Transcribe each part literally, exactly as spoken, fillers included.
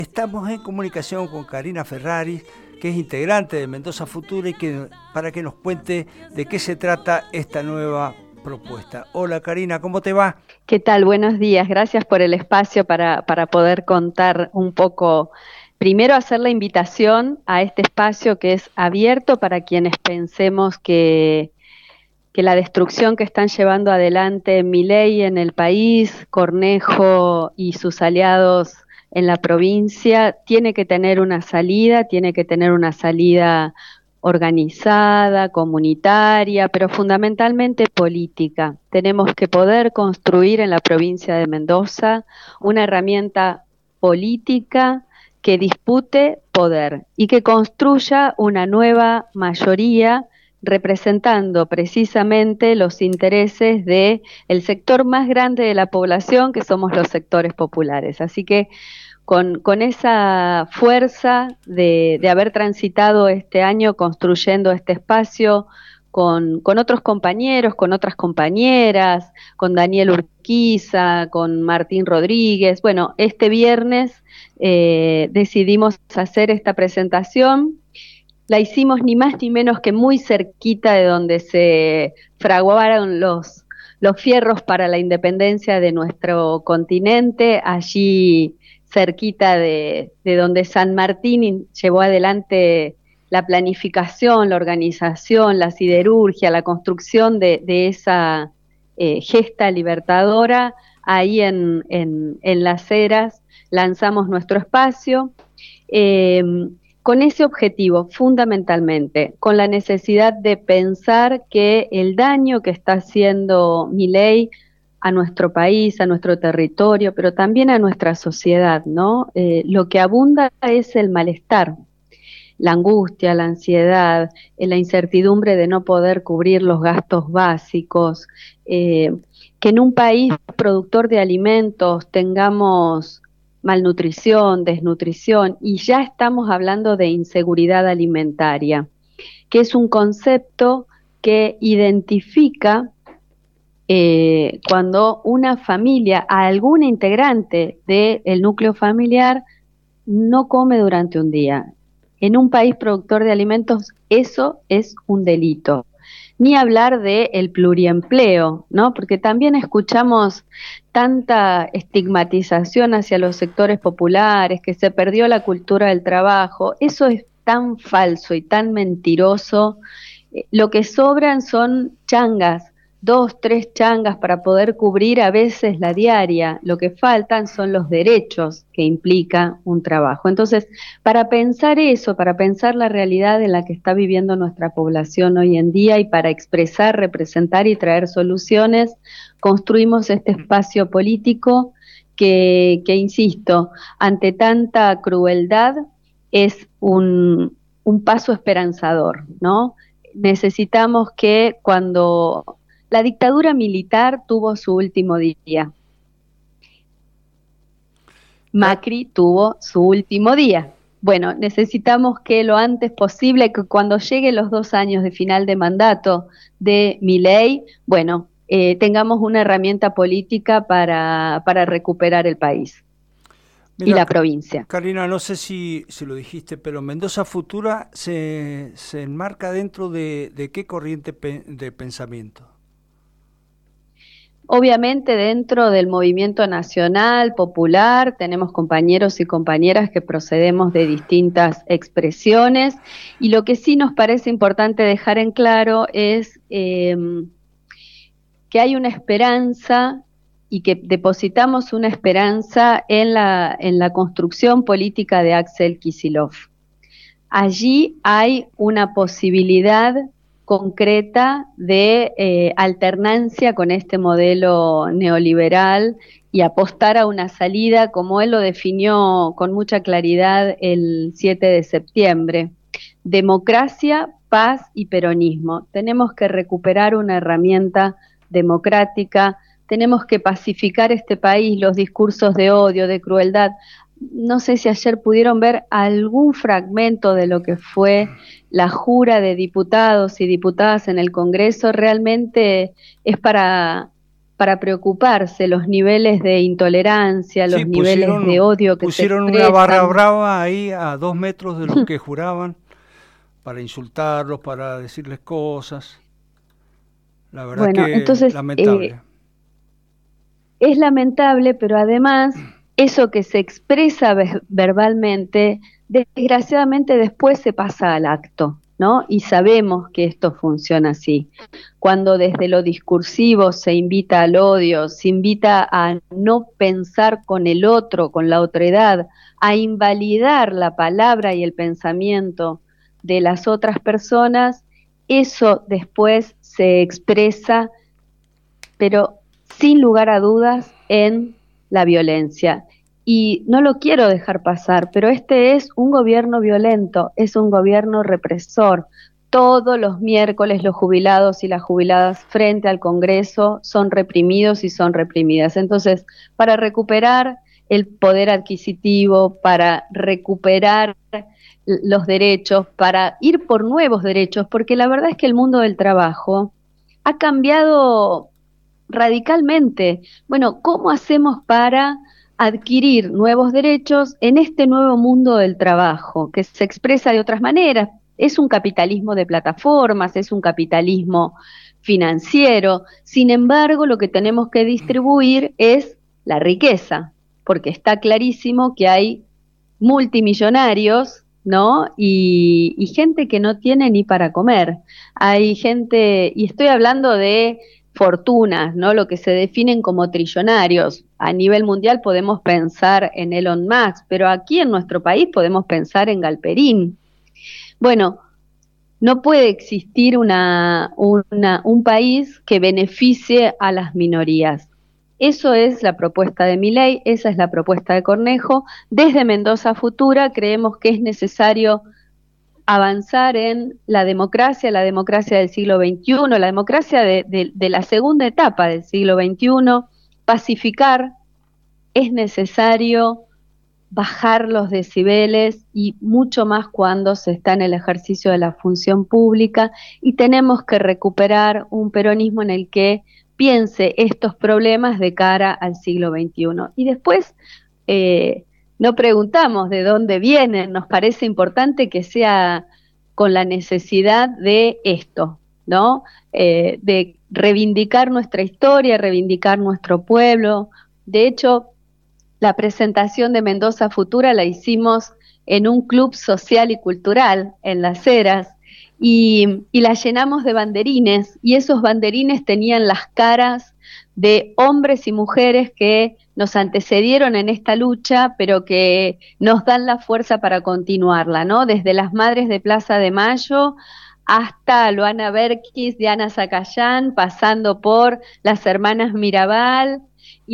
Estamos en comunicación con Karina Ferraris, que es integrante de Mendoza Futura y que para que nos cuente de qué se trata esta nueva propuesta. Hola Karina, ¿cómo te va? ¿Qué tal? Buenos días. Gracias por el espacio para, para poder contar un poco. Primero, hacer la invitación a este espacio que es abierto para quienes pensemos que, que la destrucción que están llevando adelante Milei en el país, Cornejo y sus aliados en la provincia, tiene que tener una salida, tiene que tener una salida organizada, comunitaria, pero fundamentalmente política. Tenemos que poder construir en la provincia de Mendoza una herramienta política que dispute poder y que construya una nueva mayoría representando precisamente los intereses de el sector más grande de la población, que somos los sectores populares. Así que Con, con esa fuerza de, de haber transitado este año construyendo este espacio con, con otros compañeros, con otras compañeras, con Daniel Urquiza, con Martín Rodríguez. Bueno, este viernes eh, decidimos hacer esta presentación. La hicimos ni más ni menos que muy cerquita de donde se fraguaron los, los fierros para la independencia de nuestro continente, allí cerquita de, de donde San Martín llevó adelante la planificación, la organización, la siderurgia, la construcción de, de esa eh, gesta libertadora. Ahí en, en, en Las Heras lanzamos nuestro espacio eh, con ese objetivo fundamentalmente, con la necesidad de pensar que el daño que está haciendo Milei a nuestro país, a nuestro territorio, pero también a nuestra sociedad, ¿no? Eh, lo que abunda es el malestar, la angustia, la ansiedad, eh, la incertidumbre de no poder cubrir los gastos básicos, eh, que en un país productor de alimentos tengamos malnutrición, desnutrición, y ya estamos hablando de inseguridad alimentaria, que es un concepto que identifica Eh, cuando una familia, a alguna integrante del núcleo familiar no come durante un día. En un país productor de alimentos eso es un delito. Ni hablar del pluriempleo, ¿no? Porque también escuchamos tanta estigmatización hacia los sectores populares, que se perdió la cultura del trabajo. Eso es tan falso y tan mentiroso. Eh, lo que sobran son changas, dos, tres changas para poder cubrir a veces la diaria. Lo que faltan son los derechos que implica un trabajo. Entonces, para pensar eso, para pensar la realidad en la que está viviendo nuestra población hoy en día y para expresar, representar y traer soluciones, construimos este espacio político que, que insisto, ante tanta crueldad es un, un paso esperanzador, ¿no? Necesitamos que cuando la dictadura militar tuvo su último día, Macri tuvo su último día. Bueno, necesitamos que lo antes posible, que cuando lleguen los dos años de final de mandato de Milei, bueno, eh, tengamos una herramienta política para, para recuperar el país. Mira, y la provincia. Karina, no sé si, si lo dijiste, pero Mendoza Futura se, se enmarca dentro de, de qué corriente pe, de pensamiento. Obviamente dentro del movimiento nacional, popular, tenemos compañeros y compañeras que procedemos de distintas expresiones, y lo que sí nos parece importante dejar en claro es eh, que hay una esperanza y que depositamos una esperanza en la, en la construcción política de Axel Kicillof. Allí hay una posibilidad concreta de eh, alternancia con este modelo neoliberal y apostar a una salida, como él lo definió con mucha claridad el siete de septiembre. Democracia, paz y peronismo. Tenemos que recuperar una herramienta democrática, tenemos que pacificar este país, los discursos de odio, de crueldad. No sé si ayer pudieron ver algún fragmento de lo que fue la jura de diputados y diputadas en el Congreso. Realmente es para, para preocuparse los niveles de intolerancia, los sí, niveles pusieron, de odio que pusieron se una barra expresan. brava ahí a dos metros de los que juraban para insultarlos, para decirles cosas. La verdad Bueno, que entonces eh, lamentable. es lamentable, pero además eso que se expresa ve- verbalmente, desgraciadamente después se pasa al acto, ¿no? Y sabemos que esto funciona así. Cuando desde lo discursivo se invita al odio, se invita a no pensar con el otro, con la otredad, a invalidar la palabra y el pensamiento de las otras personas, eso después se expresa, pero sin lugar a dudas, en la violencia. Y no lo quiero dejar pasar, pero este es un gobierno violento, es un gobierno represor. Todos los miércoles los jubilados y las jubiladas frente al Congreso son reprimidos y son reprimidas. Entonces, para recuperar el poder adquisitivo, para recuperar los derechos, para ir por nuevos derechos, porque la verdad es que el mundo del trabajo ha cambiado radicalmente. Bueno, ¿cómo hacemos para adquirir nuevos derechos en este nuevo mundo del trabajo, que se expresa de otras maneras? Es un capitalismo de plataformas, es un capitalismo financiero. Sin embargo, lo que tenemos que distribuir es la riqueza, porque está clarísimo que hay multimillonarios, ¿no? Y, y gente que no tiene ni para comer. Hay gente, y estoy hablando de fortunas, ¿no? Lo que se definen como trillonarios. A nivel mundial podemos pensar en Elon Musk, pero aquí en nuestro país podemos pensar en Galperín. Bueno, no puede existir una, una, un país que beneficie a las minorías. Eso es la propuesta de Milei, esa es la propuesta de Cornejo. Desde Mendoza Futura creemos que es necesario avanzar en la democracia, la democracia del siglo veintiuno, la democracia de, de, de la segunda etapa del siglo veintiuno, pacificar, es necesario bajar los decibeles y mucho más cuando se está en el ejercicio de la función pública, y tenemos que recuperar un peronismo en el que piense estos problemas de cara al siglo veintiuno. Y después eh, no preguntamos de dónde vienen, nos parece importante que sea con la necesidad de esto, ¿no? Eh, de reivindicar nuestra historia, reivindicar nuestro pueblo. De hecho, la presentación de Mendoza Futura la hicimos en un club social y cultural en Las Heras, y, y la llenamos de banderines, y esos banderines tenían las caras de hombres y mujeres que nos antecedieron en esta lucha, pero que nos dan la fuerza para continuarla, ¿no? Desde las madres de Plaza de Mayo hasta Luana Berkis, Diana Zacayán, pasando por las hermanas Mirabal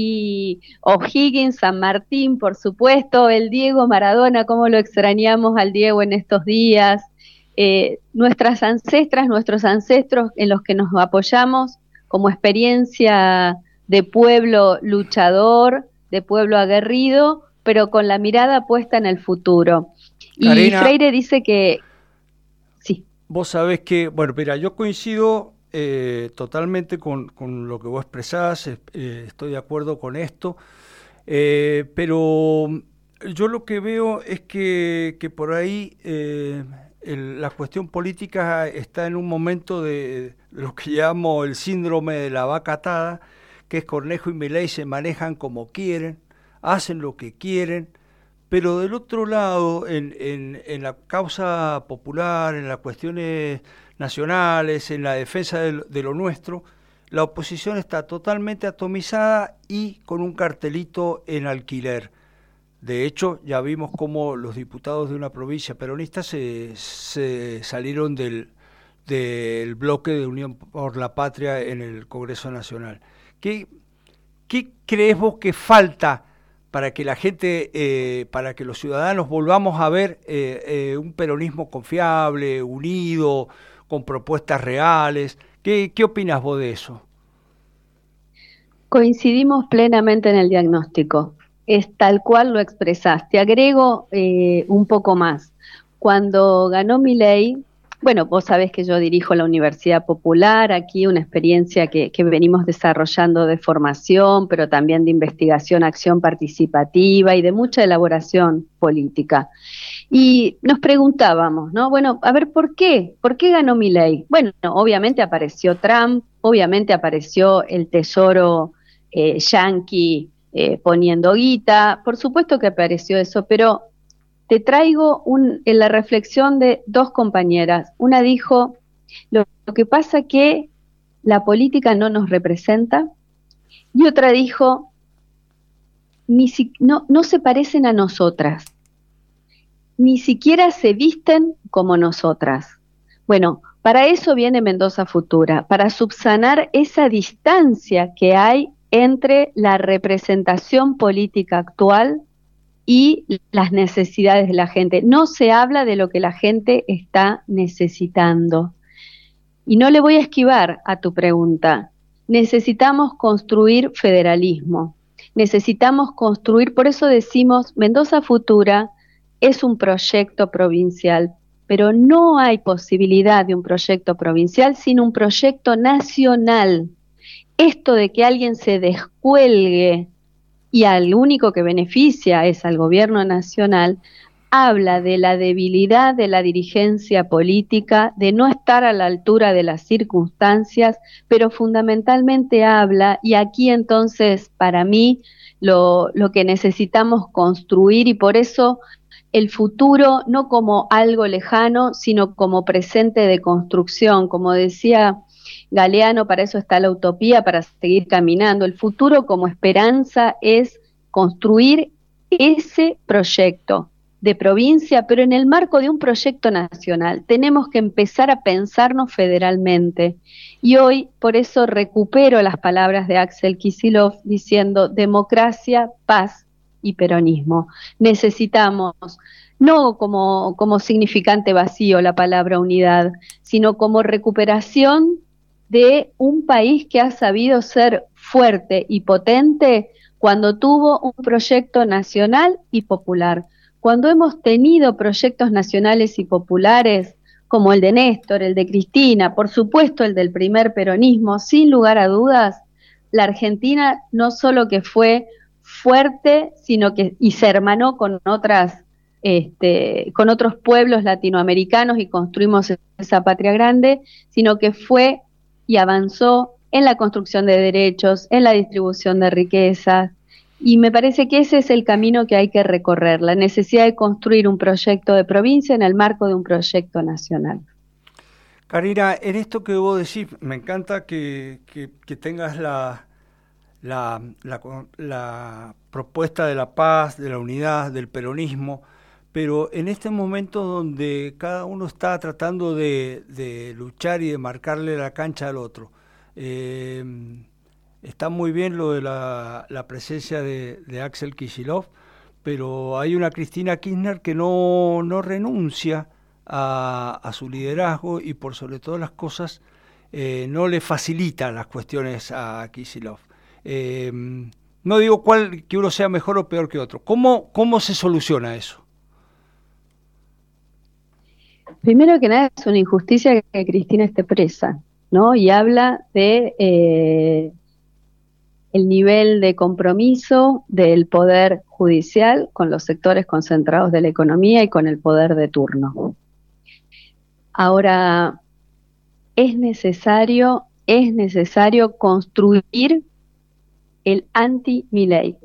y O'Higgins, San Martín, por supuesto, el Diego Maradona, cómo lo extrañamos al Diego en estos días, eh, nuestras ancestras, nuestros ancestros en los que nos apoyamos como experiencia de pueblo luchador, de pueblo aguerrido, pero con la mirada puesta en el futuro. Y Karina, Freire dice que, sí. vos sabés que, bueno, mira, yo coincido eh, totalmente con, con lo que vos expresás, eh, estoy de acuerdo con esto, eh, pero yo lo que veo es que, que por ahí eh, el, la cuestión política está en un momento de, de lo que llamo el síndrome de la vaca atada, que es Cornejo y Milei se manejan como quieren, hacen lo que quieren, pero del otro lado, en, en, en la causa popular, en las cuestiones nacionales, en la defensa de, de lo nuestro, la oposición está totalmente atomizada y con un cartelito en alquiler. De hecho, ya vimos cómo los diputados de una provincia peronista se, se salieron del, del bloque de Unión por la Patria en el Congreso Nacional. ¿Qué, qué crees vos que falta para que la gente, eh, para que los ciudadanos volvamos a ver eh, eh, un peronismo confiable, unido, con propuestas reales? ¿Qué, qué opinas vos de eso? Coincidimos plenamente en el diagnóstico, es tal cual lo expresaste. Agrego eh, un poco más. Cuando ganó Milei, Bueno, vos sabés que yo dirijo la Universidad Popular, aquí una experiencia que, que venimos desarrollando de formación, pero también de investigación, acción participativa y de mucha elaboración política. Y nos preguntábamos, ¿no? Bueno, a ver, ¿por qué? ¿Por qué ganó Milei? Bueno, obviamente apareció Trump, obviamente apareció el tesoro eh, yanqui eh, poniendo guita, por supuesto que apareció eso, pero te traigo un, en la reflexión de dos compañeras. Una dijo, lo, lo que pasa que la política no nos representa, y otra dijo, ni si, no, no se parecen a nosotras, ni siquiera se visten como nosotras. Bueno, para eso viene Mendoza Futura, para subsanar esa distancia que hay entre la representación política actual y las necesidades de la gente. No se habla de lo que la gente está necesitando. Y no le voy a esquivar a tu pregunta. Necesitamos construir federalismo. Necesitamos construir, por eso decimos, Mendoza Futura es un proyecto provincial, pero no hay posibilidad de un proyecto provincial sin un proyecto nacional. Esto de que alguien se descuelgue y al único que beneficia es al gobierno nacional, habla de la debilidad de la dirigencia política, de no estar a la altura de las circunstancias, pero fundamentalmente habla, y aquí entonces para mí lo, lo que necesitamos construir, y por eso el futuro no como algo lejano, sino como presente de construcción, como decía Galeano, para eso está la utopía, para seguir caminando. El futuro como esperanza es construir ese proyecto de provincia, pero en el marco de un proyecto nacional. Tenemos que empezar a pensarnos federalmente. Y hoy, por eso, recupero las palabras de Axel Kicillof diciendo democracia, paz y peronismo. Necesitamos, no como, como significante vacío la palabra unidad, sino como recuperación de un país que ha sabido ser fuerte y potente cuando tuvo un proyecto nacional y popular. Cuando hemos tenido proyectos nacionales y populares, como el de Néstor, el de Cristina, por supuesto el del primer peronismo, sin lugar a dudas, la Argentina no solo que fue fuerte, sino que y se hermanó con otras, este, con otros pueblos latinoamericanos y construimos esa patria grande, sino que fue y avanzó en la construcción de derechos, en la distribución de riquezas, y me parece que ese es el camino que hay que recorrer, la necesidad de construir un proyecto de provincia en el marco de un proyecto nacional. Karina, en esto que vos decís, me encanta que, que, que tengas la, la, la, la propuesta de la paz, de la unidad, del peronismo, pero en este momento donde cada uno está tratando de, de luchar y de marcarle la cancha al otro, eh, está muy bien lo de la, la presencia de, de Axel Kicillof, pero hay una Cristina Kirchner que no, no renuncia a, a su liderazgo y por sobre todas las cosas eh, no le facilita las cuestiones a Kicillof. Eh, no digo cuál, que uno sea mejor o peor que otro. ¿Cómo, cómo se soluciona eso? Primero que nada es una injusticia que Cristina esté presa, ¿no? Y habla de eh, el nivel de compromiso del poder judicial con los sectores concentrados de la economía y con el poder de turno. Ahora, es necesario, es necesario construir el anti-Milei.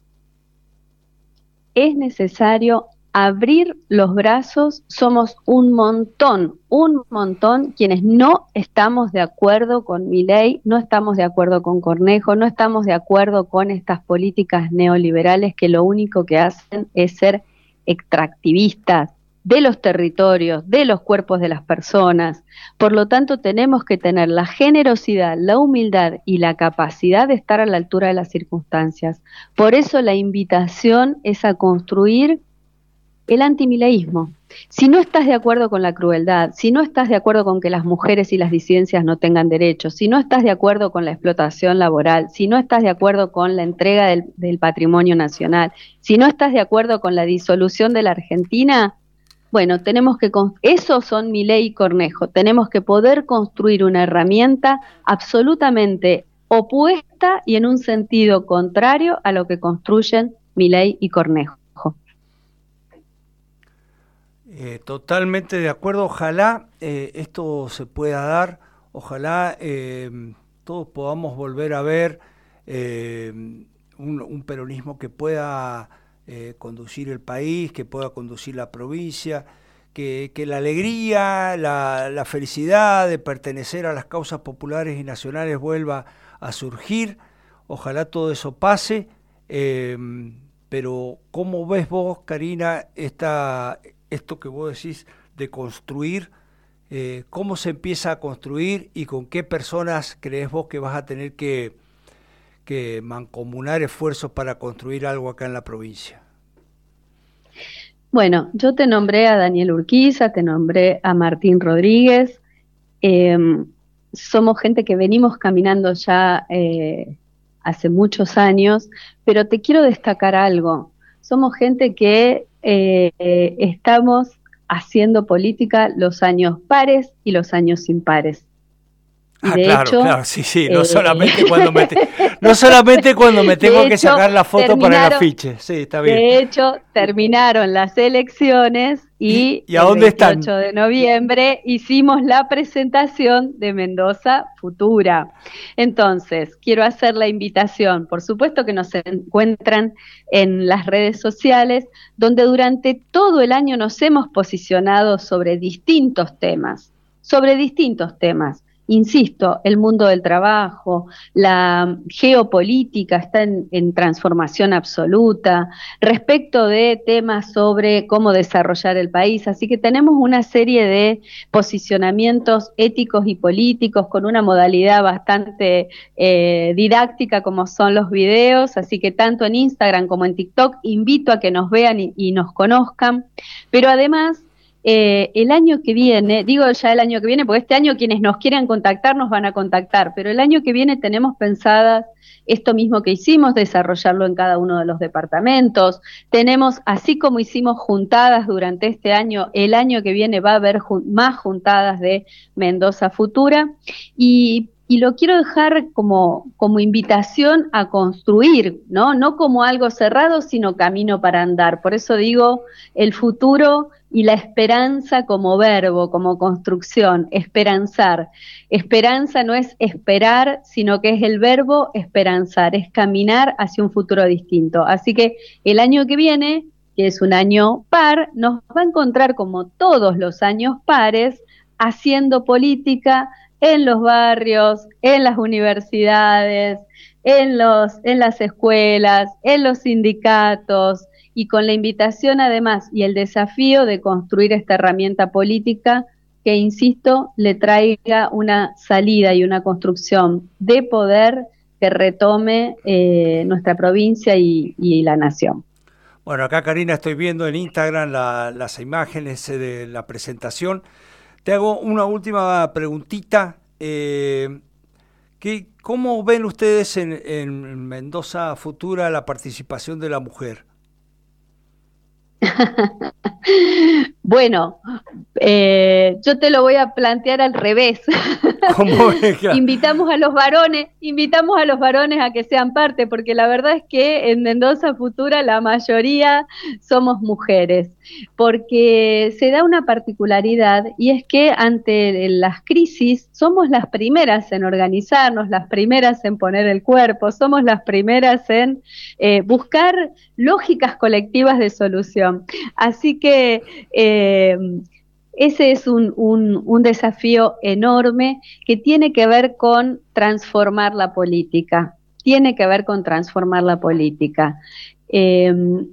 Es necesario abrir los brazos. Somos un montón, un montón quienes no estamos de acuerdo con Milei, no estamos de acuerdo con Cornejo, no estamos de acuerdo con estas políticas neoliberales que lo único que hacen es ser extractivistas de los territorios, de los cuerpos de las personas. Por lo tanto, tenemos que tener la generosidad, la humildad y la capacidad de estar a la altura de las circunstancias. Por eso la invitación es a construir el antimileísmo. Si no estás de acuerdo con la crueldad, si no estás de acuerdo con que las mujeres y las disidencias no tengan derechos, si no estás de acuerdo con la explotación laboral, si no estás de acuerdo con la entrega del, del patrimonio nacional, si no estás de acuerdo con la disolución de la Argentina, Bueno, tenemos que, esos son Milei y Cornejo, tenemos que poder construir una herramienta absolutamente opuesta y en un sentido contrario a lo que construyen Milei y Cornejo. Eh, totalmente de acuerdo, ojalá eh, esto se pueda dar, ojalá eh, todos podamos volver a ver eh, un, un peronismo que pueda eh, conducir el país, que pueda conducir la provincia, que, que la alegría, la, la felicidad de pertenecer a las causas populares y nacionales vuelva a surgir, ojalá todo eso pase, eh, pero ¿cómo ves vos, Karina, esta... esto que vos decís de construir, eh, cómo se empieza a construir y con qué personas crees vos que vas a tener que, que mancomunar esfuerzos para construir algo acá en la provincia? Bueno, yo te nombré a Daniel Urquiza, te nombré a Martín Rodríguez, eh, somos gente que venimos caminando ya eh, hace muchos años, pero te quiero destacar algo, somos gente que eh, eh, estamos haciendo política los años pares y los años impares. Y ah, claro, hecho, claro, sí, sí, no, eh... solamente cuando me te... no solamente cuando me tengo hecho, que sacar la foto para el afiche, sí, está bien. De hecho, terminaron las elecciones y, ¿Y, y a dónde están? El veintiocho de noviembre hicimos la presentación de Mendoza Futura. Entonces, quiero hacer la invitación, por supuesto que nos encuentran en las redes sociales, donde durante todo el año nos hemos posicionado sobre distintos temas, sobre distintos temas. Insisto, el mundo del trabajo, la geopolítica está en, en transformación absoluta, respecto de temas sobre cómo desarrollar el país, así que tenemos una serie de posicionamientos éticos y políticos con una modalidad bastante eh, didáctica como son los videos, así que tanto en Instagram como en TikTok invito a que nos vean y, y nos conozcan, pero además Eh, el año que viene, digo ya el año que viene, porque este año quienes nos quieran contactar nos van a contactar, pero el año que viene tenemos pensadas esto mismo que hicimos, desarrollarlo en cada uno de los departamentos, tenemos, así como hicimos juntadas durante este año, el año que viene va a haber jun- más juntadas de Mendoza Futura, y Y lo quiero dejar como, como invitación a construir, ¿no? No como algo cerrado, sino camino para andar. Por eso digo el futuro y la esperanza como verbo, como construcción, esperanzar. Esperanza no es esperar, sino que es el verbo esperanzar, es caminar hacia un futuro distinto. Así que el año que viene, que es un año par, nos va a encontrar como todos los años pares, haciendo política en los barrios, en las universidades, en, los, en las escuelas, en los sindicatos, y con la invitación además y el desafío de construir esta herramienta política que, insisto, le traiga una salida y una construcción de poder que retome eh, nuestra provincia y, y la nación. Bueno, acá, Karina, estoy viendo en Instagram la, las imágenes de la presentación. Te hago una última preguntita. Eh, ¿qué, ¿Cómo ven ustedes en, en Mendoza Futura la participación de la mujer? Bueno, eh, yo te lo voy a plantear al revés. ¿Cómo invitamos a los varones, invitamos a los varones a que sean parte, porque la verdad es que en Mendoza Futura la mayoría somos mujeres, porque se da una particularidad y es que ante las crisis somos las primeras en organizarnos, las primeras en poner el cuerpo, somos las primeras en eh, buscar lógicas colectivas de solución. Así que eh, ese es un, un, un desafío enorme que tiene que ver con transformar la política, tiene que ver con transformar la política. Eh,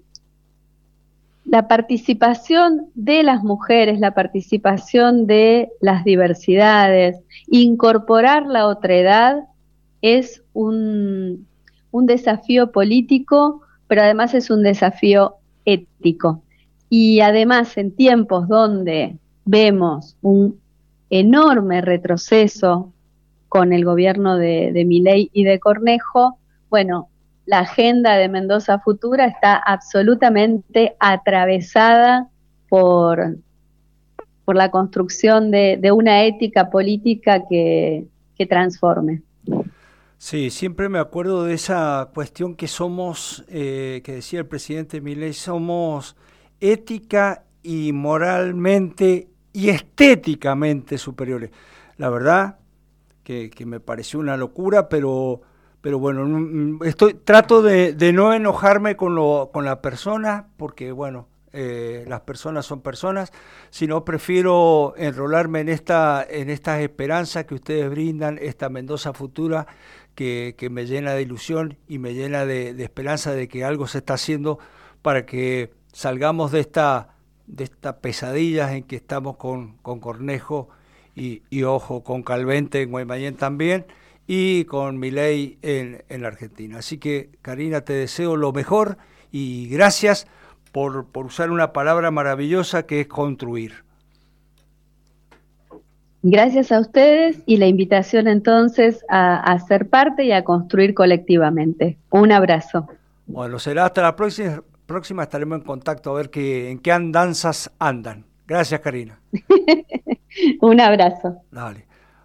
la participación de las mujeres, la participación de las diversidades, incorporar la otredad es un, un desafío político, pero además es un desafío ético. Y además en tiempos donde vemos un enorme retroceso con el gobierno de, de Milei y de Cornejo, bueno, la agenda de Mendoza Futura está absolutamente atravesada por, por la construcción de, de una ética política que, que transforme. Sí, siempre me acuerdo de esa cuestión que somos, eh, que decía el presidente Milei, somos ética y moralmente y estéticamente superiores. La verdad que, que me pareció una locura, pero, pero bueno, estoy, trato de, de no enojarme con, lo, con la persona, porque bueno, eh, las personas son personas, sino prefiero enrolarme en esta, en estas esperanzas que ustedes brindan, esta Mendoza futura, que, que me llena de ilusión y me llena de, de esperanza de que algo se está haciendo para que salgamos de esta, de esta pesadilla en que estamos con, con Cornejo y, y ojo, con Calvente en Guaymallén también y con Milei en, en la Argentina. Así que, Karina, te deseo lo mejor y gracias por, por usar una palabra maravillosa que es construir. Gracias a ustedes y la invitación entonces a, a ser parte y a construir colectivamente. Un abrazo. Bueno, será hasta la próxima, próxima estaremos en contacto a ver qué, en qué andanzas andan. Gracias, Karina. Un abrazo. Dale.